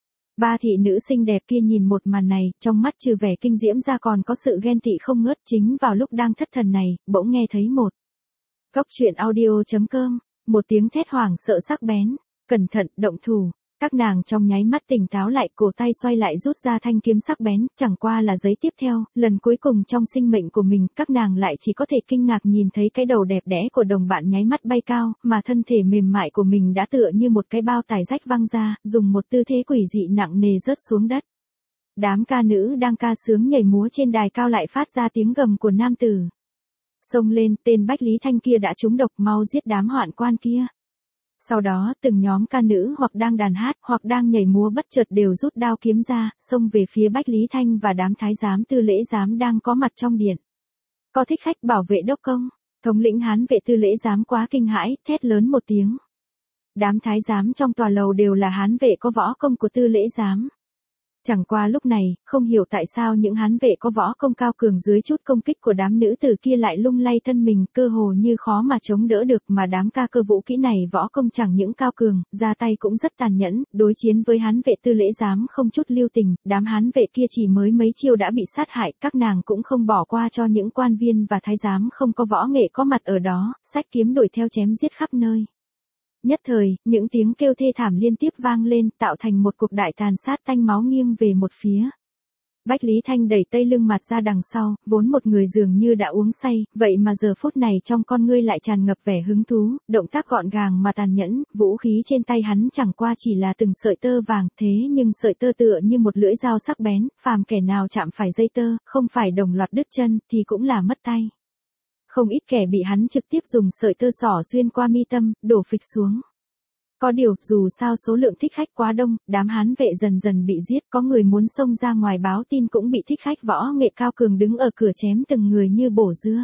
Ba thị nữ xinh đẹp kia nhìn một màn này, trong mắt trừ vẻ kinh diễm ra còn có sự ghen tị không ngớt. Chính vào lúc đang thất thần này, bỗng nghe thấy một Cốc truyện audio chấm com, một tiếng thét hoảng sợ sắc bén, cẩn thận, động thủ. Các nàng trong nháy mắt tỉnh táo lại, cổ tay xoay lại rút ra thanh kiếm sắc bén, chẳng qua là giấy tiếp theo, lần cuối cùng trong sinh mệnh của mình, các nàng lại chỉ có thể kinh ngạc nhìn thấy cái đầu đẹp đẽ của đồng bạn nháy mắt bay cao, mà thân thể mềm mại của mình đã tựa như một cái bao tải rách văng ra, dùng một tư thế quỷ dị nặng nề rớt xuống đất. Đám ca nữ đang ca sướng nhảy múa trên đài cao lại phát ra tiếng gầm của nam tử. Xông lên, tên Bách Lý Thanh kia đã trúng độc, mau giết đám hoạn quan kia. Sau đó, từng nhóm ca nữ hoặc đang đàn hát, hoặc đang nhảy múa bất chợt đều rút đao kiếm ra, xông về phía Bách Lý Thanh và đám thái giám tư lễ giám đang có mặt trong điện. Có thích khách bảo vệ đốc công, thống lĩnh Hán vệ tư lễ giám quá kinh hãi, thét lớn một tiếng. Đám thái giám trong tòa lầu đều là Hán vệ có võ công của tư lễ giám. Chẳng qua lúc này, không hiểu tại sao những Hán vệ có võ công cao cường dưới chút công kích của đám nữ tử kia lại lung lay thân mình, cơ hồ như khó mà chống đỡ được, mà đám ca cơ vũ kỹ này võ công chẳng những cao cường, ra tay cũng rất tàn nhẫn, đối chiến với Hán vệ tư lễ giám không chút lưu tình, đám Hán vệ kia chỉ mới mấy chiêu đã bị sát hại, các nàng cũng không bỏ qua cho những quan viên và thái giám không có võ nghệ có mặt ở đó, xách kiếm đuổi theo chém giết khắp nơi. Nhất thời, những tiếng kêu thê thảm liên tiếp vang lên, tạo thành một cuộc đại tàn sát tanh máu nghiêng về một phía. Bách Lý Thanh đẩy tây lưng mặt ra đằng sau, vốn một người dường như đã uống say, vậy mà giờ phút này trong con ngươi lại tràn ngập vẻ hứng thú, động tác gọn gàng mà tàn nhẫn, vũ khí trên tay hắn chẳng qua chỉ là từng sợi tơ vàng, thế nhưng sợi tơ tựa như một lưỡi dao sắc bén, phàm kẻ nào chạm phải dây tơ, không phải đồng loạt đứt chân, thì cũng là mất tay. Không ít kẻ bị hắn trực tiếp dùng sợi tơ xỏ xuyên qua mi tâm, đổ phịch xuống. Có điều, dù sao số lượng thích khách quá đông, đám Hán vệ dần dần bị giết, có người muốn xông ra ngoài báo tin cũng bị thích khách võ nghệ cao cường đứng ở cửa chém từng người như bổ dưa.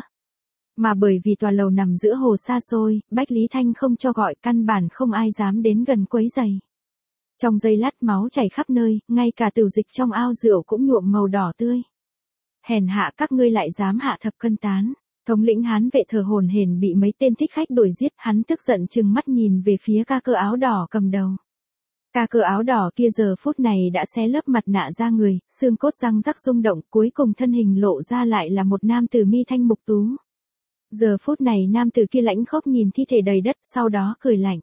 Mà bởi vì tòa lầu nằm giữa hồ xa xôi, Bách Lý Thanh không cho gọi, căn bản không ai dám đến gần quấy rầy. Trong giây lát máu chảy khắp nơi, ngay cả tửu dịch trong ao rượu cũng nhuộm màu đỏ tươi. Hèn hạ các ngươi lại dám hạ thập cân tán. Thống lĩnh Hán vệ thờ hổn hển bị mấy tên thích khách đuổi giết, hắn tức giận trừng mắt nhìn về phía ca cơ áo đỏ cầm đầu. Ca cơ áo đỏ kia giờ phút này đã xé lớp mặt nạ ra người, xương cốt răng rắc rung động, cuối cùng thân hình lộ ra lại là một nam tử mi thanh mục tú. Giờ phút này nam tử kia lãnh khốc nhìn thi thể đầy đất, sau đó cười lạnh.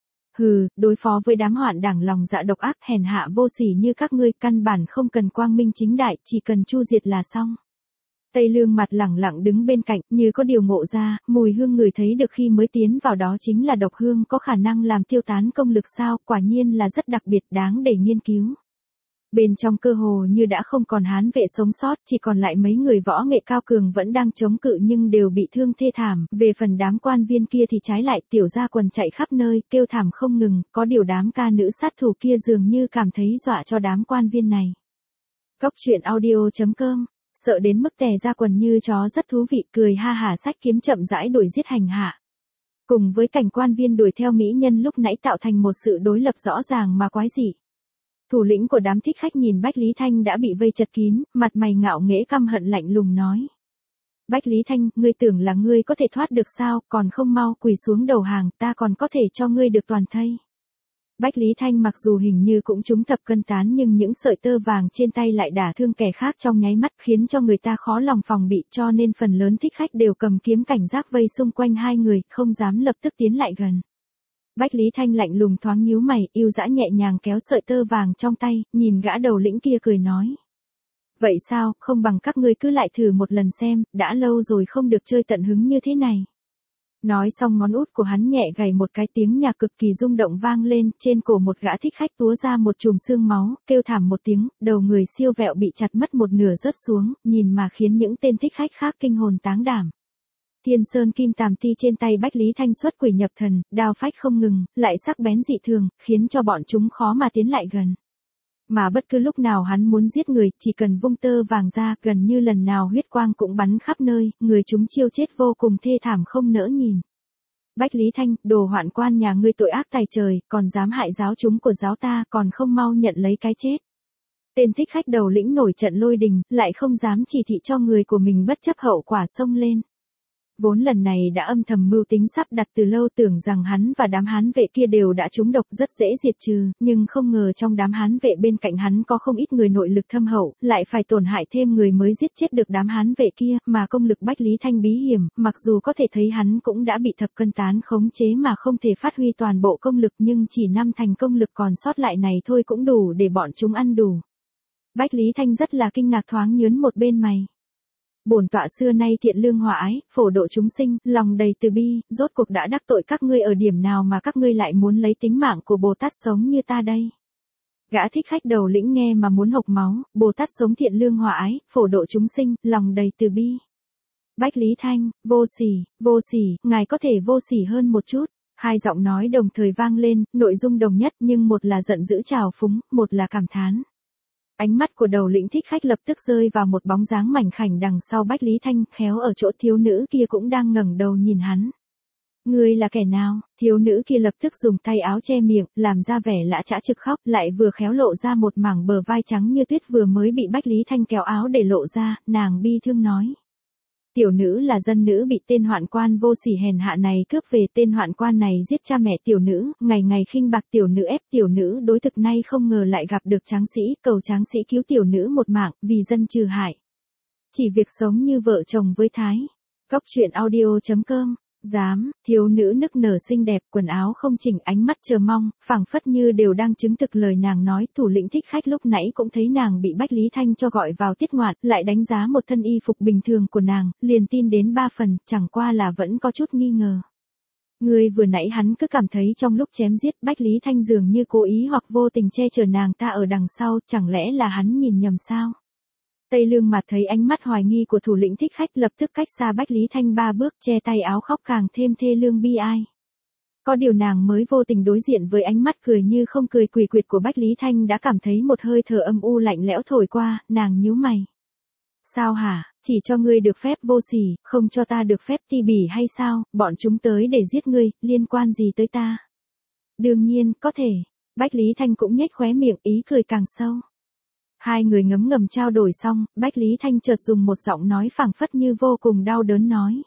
Hừ, đối phó với đám hoạn đảng lòng dạ độc ác hèn hạ vô sỉ như các ngươi, căn bản không cần quang minh chính đại, chỉ cần chu diệt là xong. Tây Lương mặt lẳng lặng đứng bên cạnh, như có điều ngộ ra, mùi hương người thấy được khi mới tiến vào đó chính là độc hương có khả năng làm tiêu tán công lực sao, quả nhiên là rất đặc biệt, đáng để nghiên cứu. Bên trong cơ hồ như đã không còn Hán vệ sống sót, chỉ còn lại mấy người võ nghệ cao cường vẫn đang chống cự nhưng đều bị thương thê thảm, về phần đám quan viên kia thì trái lại, tiểu gia quần chạy khắp nơi, kêu thảm không ngừng, có điều đám ca nữ sát thủ kia dường như cảm thấy dọa cho đám quan viên này. Cốc truyện audio chấm com, sợ đến mức tè ra quần như chó rất thú vị, cười ha hả xách kiếm chậm rãi đuổi giết hành hạ. Cùng với cảnh quan viên đuổi theo mỹ nhân lúc nãy tạo thành một sự đối lập rõ ràng mà quái dị. Thủ lĩnh của đám thích khách nhìn Bách Lý Thanh đã bị vây chật kín, mặt mày ngạo nghễ căm hận lạnh lùng nói. Bách Lý Thanh, ngươi tưởng là ngươi có thể thoát được sao, còn không mau quỳ xuống đầu hàng, ta còn có thể cho ngươi được toàn thây. Bách Lý Thanh mặc dù hình như cũng trúng thập cân tán nhưng những sợi tơ vàng trên tay lại đả thương kẻ khác trong nháy mắt khiến cho người ta khó lòng phòng bị, cho nên phần lớn thích khách đều cầm kiếm cảnh giác vây xung quanh hai người, không dám lập tức tiến lại gần. Bách Lý Thanh lạnh lùng thoáng nhíu mày, yêu dã nhẹ nhàng kéo sợi tơ vàng trong tay, nhìn gã đầu lĩnh kia cười nói. Vậy sao, không bằng các ngươi cứ lại thử một lần xem, đã lâu rồi không được chơi tận hứng như thế này. Nói xong ngón út của hắn nhẹ gảy một cái, tiếng nhạc cực kỳ rung động vang lên, trên cổ một gã thích khách túa ra một chùm xương máu, kêu thảm một tiếng, đầu người siêu vẹo bị chặt mất một nửa rớt xuống, nhìn mà khiến những tên thích khách khác kinh hồn táng đảm. Thiên Sơn Kim Tàm Ti trên tay Bách Lý Thanh xuất quỷ nhập thần, đao phách không ngừng, lại sắc bén dị thường, khiến cho bọn chúng khó mà tiến lại gần. Mà bất cứ lúc nào hắn muốn giết người, chỉ cần vung tơ vàng ra, gần như lần nào huyết quang cũng bắn khắp nơi, người chúng chiêu chết vô cùng thê thảm không nỡ nhìn. Bách Lý Thanh, đồ hoạn quan nhà ngươi tội ác tày trời, còn dám hại giáo chúng của giáo ta, còn không mau nhận lấy cái chết. Tên thích khách đầu lĩnh nổi trận lôi đình, lại không dám chỉ thị cho người của mình bất chấp hậu quả xông lên. Vốn lần này đã âm thầm mưu tính sắp đặt từ lâu, tưởng rằng hắn và đám hán vệ kia đều đã trúng độc rất dễ diệt trừ, nhưng không ngờ trong đám hán vệ bên cạnh hắn có không ít người nội lực thâm hậu, lại phải tổn hại thêm người mới giết chết được đám hán vệ kia, mà công lực Bách Lý Thanh bí hiểm, mặc dù có thể thấy hắn cũng đã bị thập cân tán khống chế mà không thể phát huy toàn bộ công lực, nhưng chỉ năm thành công lực còn sót lại này thôi cũng đủ để bọn chúng ăn đủ. Bách Lý Thanh rất là kinh ngạc, thoáng nhướng một bên mày. Bổn tọa xưa nay thiện lương hòa ái, phổ độ chúng sinh, lòng đầy từ bi, rốt cuộc đã đắc tội các ngươi ở điểm nào mà các ngươi lại muốn lấy tính mạng của Bồ Tát sống như ta đây? Gã thích khách đầu lĩnh nghe mà muốn hộc máu, Bồ Tát sống thiện lương hòa ái, phổ độ chúng sinh, lòng đầy từ bi. Bách Lý Thanh, vô sỉ, vô sỉ, ngài có thể vô sỉ hơn một chút. Hai giọng nói đồng thời vang lên, nội dung đồng nhất nhưng một là giận dữ trào phúng, một là cảm thán. Ánh mắt của đầu lĩnh thích khách lập tức rơi vào một bóng dáng mảnh khảnh đằng sau Bách Lý Thanh, khéo ở chỗ thiếu nữ kia cũng đang ngẩng đầu nhìn hắn. Ngươi là kẻ nào? Thiếu nữ kia lập tức dùng tay áo che miệng, làm ra vẻ lã chã trực khóc, lại vừa khéo lộ ra một mảng bờ vai trắng như tuyết vừa mới bị Bách Lý Thanh kéo áo để lộ ra, nàng bi thương nói. Tiểu nữ là dân nữ bị tên hoạn quan vô sỉ hèn hạ này cướp về, tên hoạn quan này giết cha mẹ tiểu nữ, ngày ngày khinh bạc tiểu nữ, ép tiểu nữ đối thực, nay không ngờ lại gặp được tráng sĩ, cầu tráng sĩ cứu tiểu nữ một mạng, vì dân trừ hại. Chỉ việc sống như vợ chồng với Thái. Góc truyện audio chấm com. Dám, thiếu nữ nức nở xinh đẹp, quần áo không chỉnh, ánh mắt chờ mong, phảng phất như đều đang chứng thực lời nàng nói. Thủ lĩnh thích khách lúc nãy cũng thấy nàng bị Bách Lý Thanh cho gọi vào tiết ngoại, lại đánh giá một thân y phục bình thường của nàng, liền tin đến ba phần, chẳng qua là vẫn có chút nghi ngờ. Người vừa nãy hắn cứ cảm thấy trong lúc chém giết Bách Lý Thanh dường như cố ý hoặc vô tình che chở nàng ta ở đằng sau, chẳng lẽ là hắn nhìn nhầm sao? Tây Lương Mạt thấy ánh mắt hoài nghi của thủ lĩnh thích khách, lập tức cách xa Bách Lý Thanh ba bước, che tay áo khóc càng thêm thê lương bi ai. Có điều nàng mới vô tình đối diện với ánh mắt cười như không cười quỷ quyệt của Bách Lý Thanh đã cảm thấy một hơi thở âm u lạnh lẽo thổi qua, nàng nhíu mày. Sao hả, chỉ cho ngươi được phép vô sỉ, không cho ta được phép ti bỉ hay sao? Bọn chúng tới để giết ngươi, liên quan gì tới ta? Đương nhiên, có thể. Bách Lý Thanh cũng nhếch khóe miệng, ý cười càng sâu. Hai người ngấm ngầm trao đổi xong, Bách Lý Thanh chợt dùng một giọng nói phảng phất như vô cùng đau đớn nói.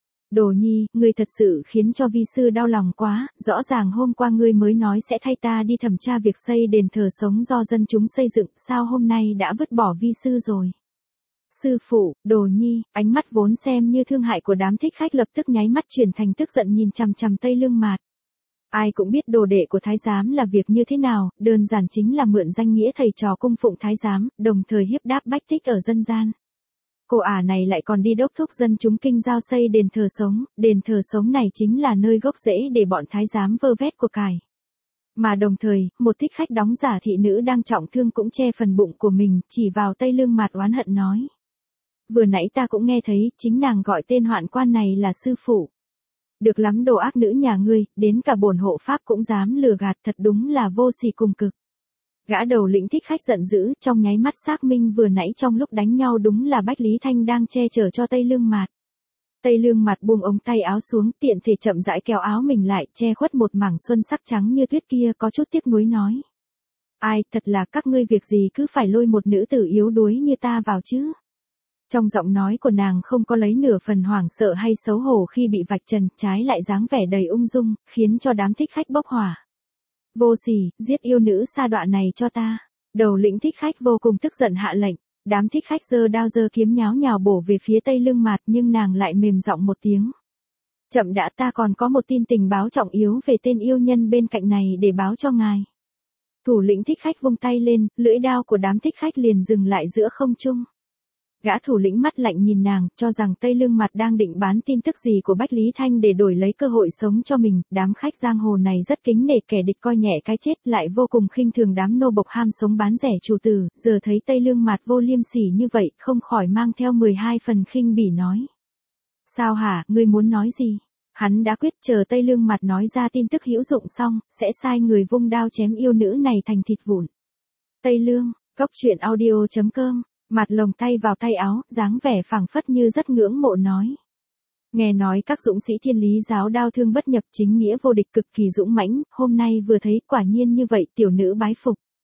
Đồ Nhi, ngươi thật sự khiến cho vi sư đau lòng quá, rõ ràng hôm qua ngươi mới nói sẽ thay ta đi thẩm tra việc xây đền thờ sống do dân chúng xây dựng, sao hôm nay đã vứt bỏ vi sư rồi? Sư phụ, Đồ Nhi, ánh mắt vốn xem như thương hại của đám thích khách lập tức nháy mắt chuyển thành tức giận nhìn chằm chằm Tây Lương Mạt. Ai cũng biết đồ đệ của thái giám là việc như thế nào, đơn giản chính là mượn danh nghĩa thầy trò cung phụng thái giám, đồng thời hiếp đáp bách thích ở dân gian. Cô ả này lại còn đi đốc thúc dân chúng kinh giao xây đền thờ sống, đền thờ sống này chính là nơi gốc rễ để bọn thái giám vơ vét của cải. Mà đồng thời, một thích khách đóng giả thị nữ đang trọng thương cũng che phần bụng của mình, chỉ vào Tây Lương Mạt oán hận nói. Vừa nãy ta cũng nghe thấy, chính nàng gọi tên hoạn quan này là sư phụ. Được lắm đồ ác nữ nhà ngươi, đến cả bổn hộ pháp cũng dám lừa gạt, thật đúng là vô sỉ cùng cực. Gã đầu lĩnh thích khách giận dữ, trong nháy mắt xác minh vừa nãy trong lúc đánh nhau đúng là Bách Lý Thanh đang che chở cho Tây Lương Mạt. Tây Lương Mạt buông ống tay áo xuống, tiện thể chậm rãi kéo áo mình lại, che khuất một mảng xuân sắc trắng như tuyết kia, có chút tiếc nuối nói. Ai, thật là các ngươi việc gì cứ phải lôi một nữ tử yếu đuối như ta vào chứ? Trong giọng nói của nàng không có lấy nửa phần hoảng sợ hay xấu hổ khi bị vạch trần, trái lại dáng vẻ đầy ung dung, khiến cho đám thích khách bốc hỏa. Vô sỉ, giết yêu nữ sa đọa này cho ta. Đầu lĩnh thích khách vô cùng tức giận hạ lệnh. Đám thích khách giơ đao giơ kiếm nháo nhào bổ về phía Tây Lương Mạt, nhưng nàng lại mềm giọng một tiếng. Chậm đã, ta còn có một tin tình báo trọng yếu về tên yêu nhân bên cạnh này để báo cho ngài. Thủ lĩnh thích khách vung tay lên, lưỡi đao của đám thích khách liền dừng lại giữa không trung. Gã thủ lĩnh mắt lạnh nhìn nàng, cho rằng Tây Lương Mạt đang định bán tin tức gì của Bách Lý Thanh để đổi lấy cơ hội sống cho mình. Đám khách giang hồ này rất kính nể kẻ địch coi nhẹ cái chết, lại vô cùng khinh thường đám nô bộc ham sống bán rẻ chủ tử. Giờ thấy Tây Lương Mạt vô liêm sỉ như vậy, không khỏi mang theo mười hai phần khinh bỉ nói. Sao hả, ngươi muốn nói gì? Hắn đã quyết chờ Tây Lương Mạt nói ra tin tức hữu dụng xong, sẽ sai người vung đao chém yêu nữ này thành thịt vụn. Tây Lương, góc truyện audio chấm com. Mặt lồng tay vào tay áo, dáng vẻ phảng phất như rất ngưỡng mộ nói. Nghe nói các dũng sĩ Thiên Lý giáo đao thương bất nhập, chính nghĩa vô địch, cực kỳ dũng mãnh, hôm nay vừa thấy quả nhiên như vậy, tiểu nữ bái phục.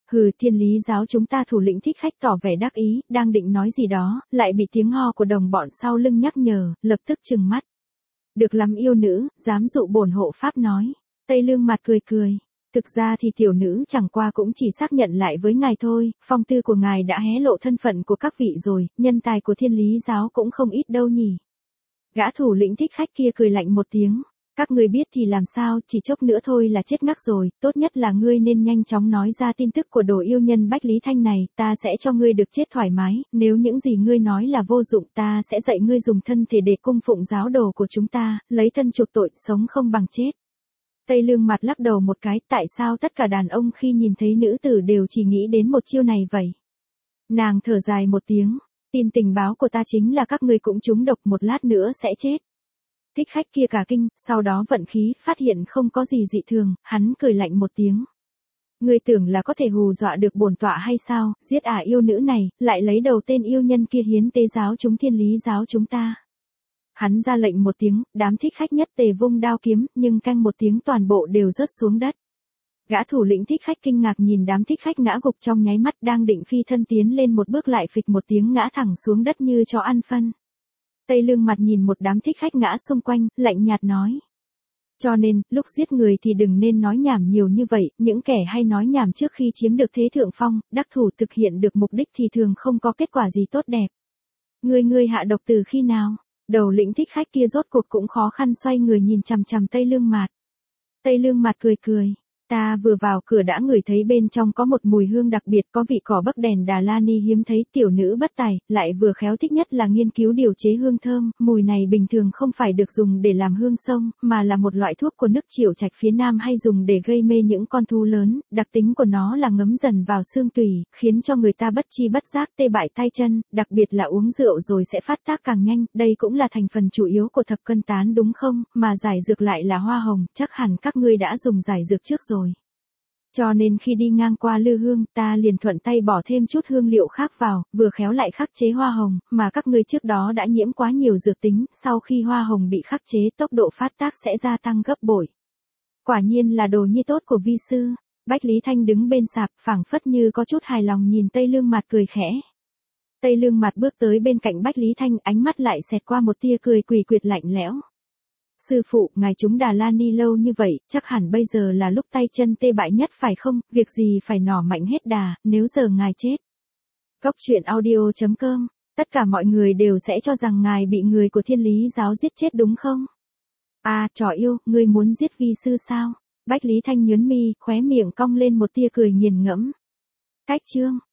Hừ, Thiên Lý giáo chúng ta thủ lĩnh Thích Khách tỏ vẻ đắc ý, đang định nói gì đó, lại bị tiếng ho của đồng bọn sau lưng nhắc nhở, lập tức trừng mắt. Được lắm yêu nữ, dám dụ bổn hộ pháp nói. Tây Lương mặt cười cười. Thực ra thì tiểu nữ chẳng qua cũng chỉ xác nhận lại với ngài thôi, phong tư của ngài đã hé lộ thân phận của các vị rồi, nhân tài của Thiên Lý giáo cũng không ít đâu nhỉ. Gã thủ lĩnh Thích Khách kia cười lạnh một tiếng. Các ngươi biết thì làm sao, chỉ chốc nữa thôi là chết ngắc rồi, tốt nhất là ngươi nên nhanh chóng nói ra tin tức của đồ yêu nhân Bách Lý Thanh này, ta sẽ cho ngươi được chết thoải mái, nếu những gì ngươi nói là vô dụng ta sẽ dạy ngươi dùng thân thể để cung phụng giáo đồ của chúng ta, lấy thân chuộc tội, sống không bằng chết. Tây Lương mặt lắc đầu một cái, tại sao tất cả đàn ông khi nhìn thấy nữ tử đều chỉ nghĩ đến một chiêu này vậy? Nàng thở dài một tiếng, tin tình báo của ta chính là các ngươi cũng trúng độc một lát nữa sẽ chết. Thích Khách kia cả kinh, sau đó vận khí, phát hiện không có gì dị thường, hắn cười lạnh một tiếng. Ngươi tưởng là có thể hù dọa được bổn tọa hay sao, giết ả yêu nữ này, lại lấy đầu tên yêu nhân kia hiến tế giáo chúng Thiên Lý giáo chúng ta. Hắn ra lệnh một tiếng, đám Thích Khách nhất tề vung đao kiếm, nhưng canh một tiếng toàn bộ đều rớt xuống đất. Gã thủ lĩnh Thích Khách kinh ngạc nhìn đám Thích Khách ngã gục trong nháy mắt, đang định phi thân tiến lên một bước lại phịch một tiếng ngã thẳng xuống đất như chó ăn phân. Tây Lương mặt nhìn một đám Thích Khách ngã xung quanh, lạnh nhạt nói. Cho nên, lúc giết người thì đừng nên nói nhảm nhiều như vậy, những kẻ hay nói nhảm trước khi chiếm được thế thượng phong, đắc thủ thực hiện được mục đích thì thường không có kết quả gì tốt đẹp. Ngươi ngươi hạ độc từ khi nào? Đầu lĩnh Thích Khách kia rốt cuộc cũng khó khăn xoay người nhìn chằm chằm Tây Lương Mạt. Tây Lương Mạt cười cười. Ta vừa vào cửa đã ngửi thấy bên trong có một mùi hương đặc biệt, có vị cỏ bấc đèn Đà La Ni hiếm thấy, tiểu nữ bất tài, lại vừa khéo thích nhất là nghiên cứu điều chế hương thơm, mùi này bình thường không phải được dùng để làm hương sông, mà là một loại thuốc của nước Triệu Trạch phía Nam hay dùng để gây mê những con thú lớn, đặc tính của nó là ngấm dần vào xương tủy, khiến cho người ta bất chi bất giác tê bại tay chân, đặc biệt là uống rượu rồi sẽ phát tác càng nhanh, đây cũng là thành phần chủ yếu của thập cân tán đúng không, mà giải dược lại là hoa hồng, chắc hẳn các ngươi đã dùng giải dược trước rồi. Cho nên khi đi ngang qua lư hương, ta liền thuận tay bỏ thêm chút hương liệu khác vào, vừa khéo lại khắc chế hoa hồng, mà các ngươi trước đó đã nhiễm quá nhiều dược tính, sau khi hoa hồng bị khắc chế, tốc độ phát tác sẽ gia tăng gấp bội. Quả nhiên là đồ nhi tốt của vi sư. Bách Lý Thanh đứng bên sạp, phảng phất như có chút hài lòng nhìn Tây Lương Mạt cười khẽ. Tây Lương Mạt bước tới bên cạnh Bách Lý Thanh, ánh mắt lại xẹt qua một tia cười quỷ quyệt lạnh lẽo. Sư phụ, ngài chúng Đà La Ni lâu như vậy, chắc hẳn bây giờ là lúc tay chân tê bại nhất phải không, việc gì phải nỏ mạnh hết đà, nếu giờ ngài chết. Cốc truyện audio chấm com, tất cả mọi người đều sẽ cho rằng ngài bị người của Thiên Lý giáo giết chết đúng không? À, trò yêu, ngươi muốn giết vi sư sao? Bách Lý Thanh nhớn mi, khóe miệng cong lên một tia cười nghiền ngẫm. Cách chương.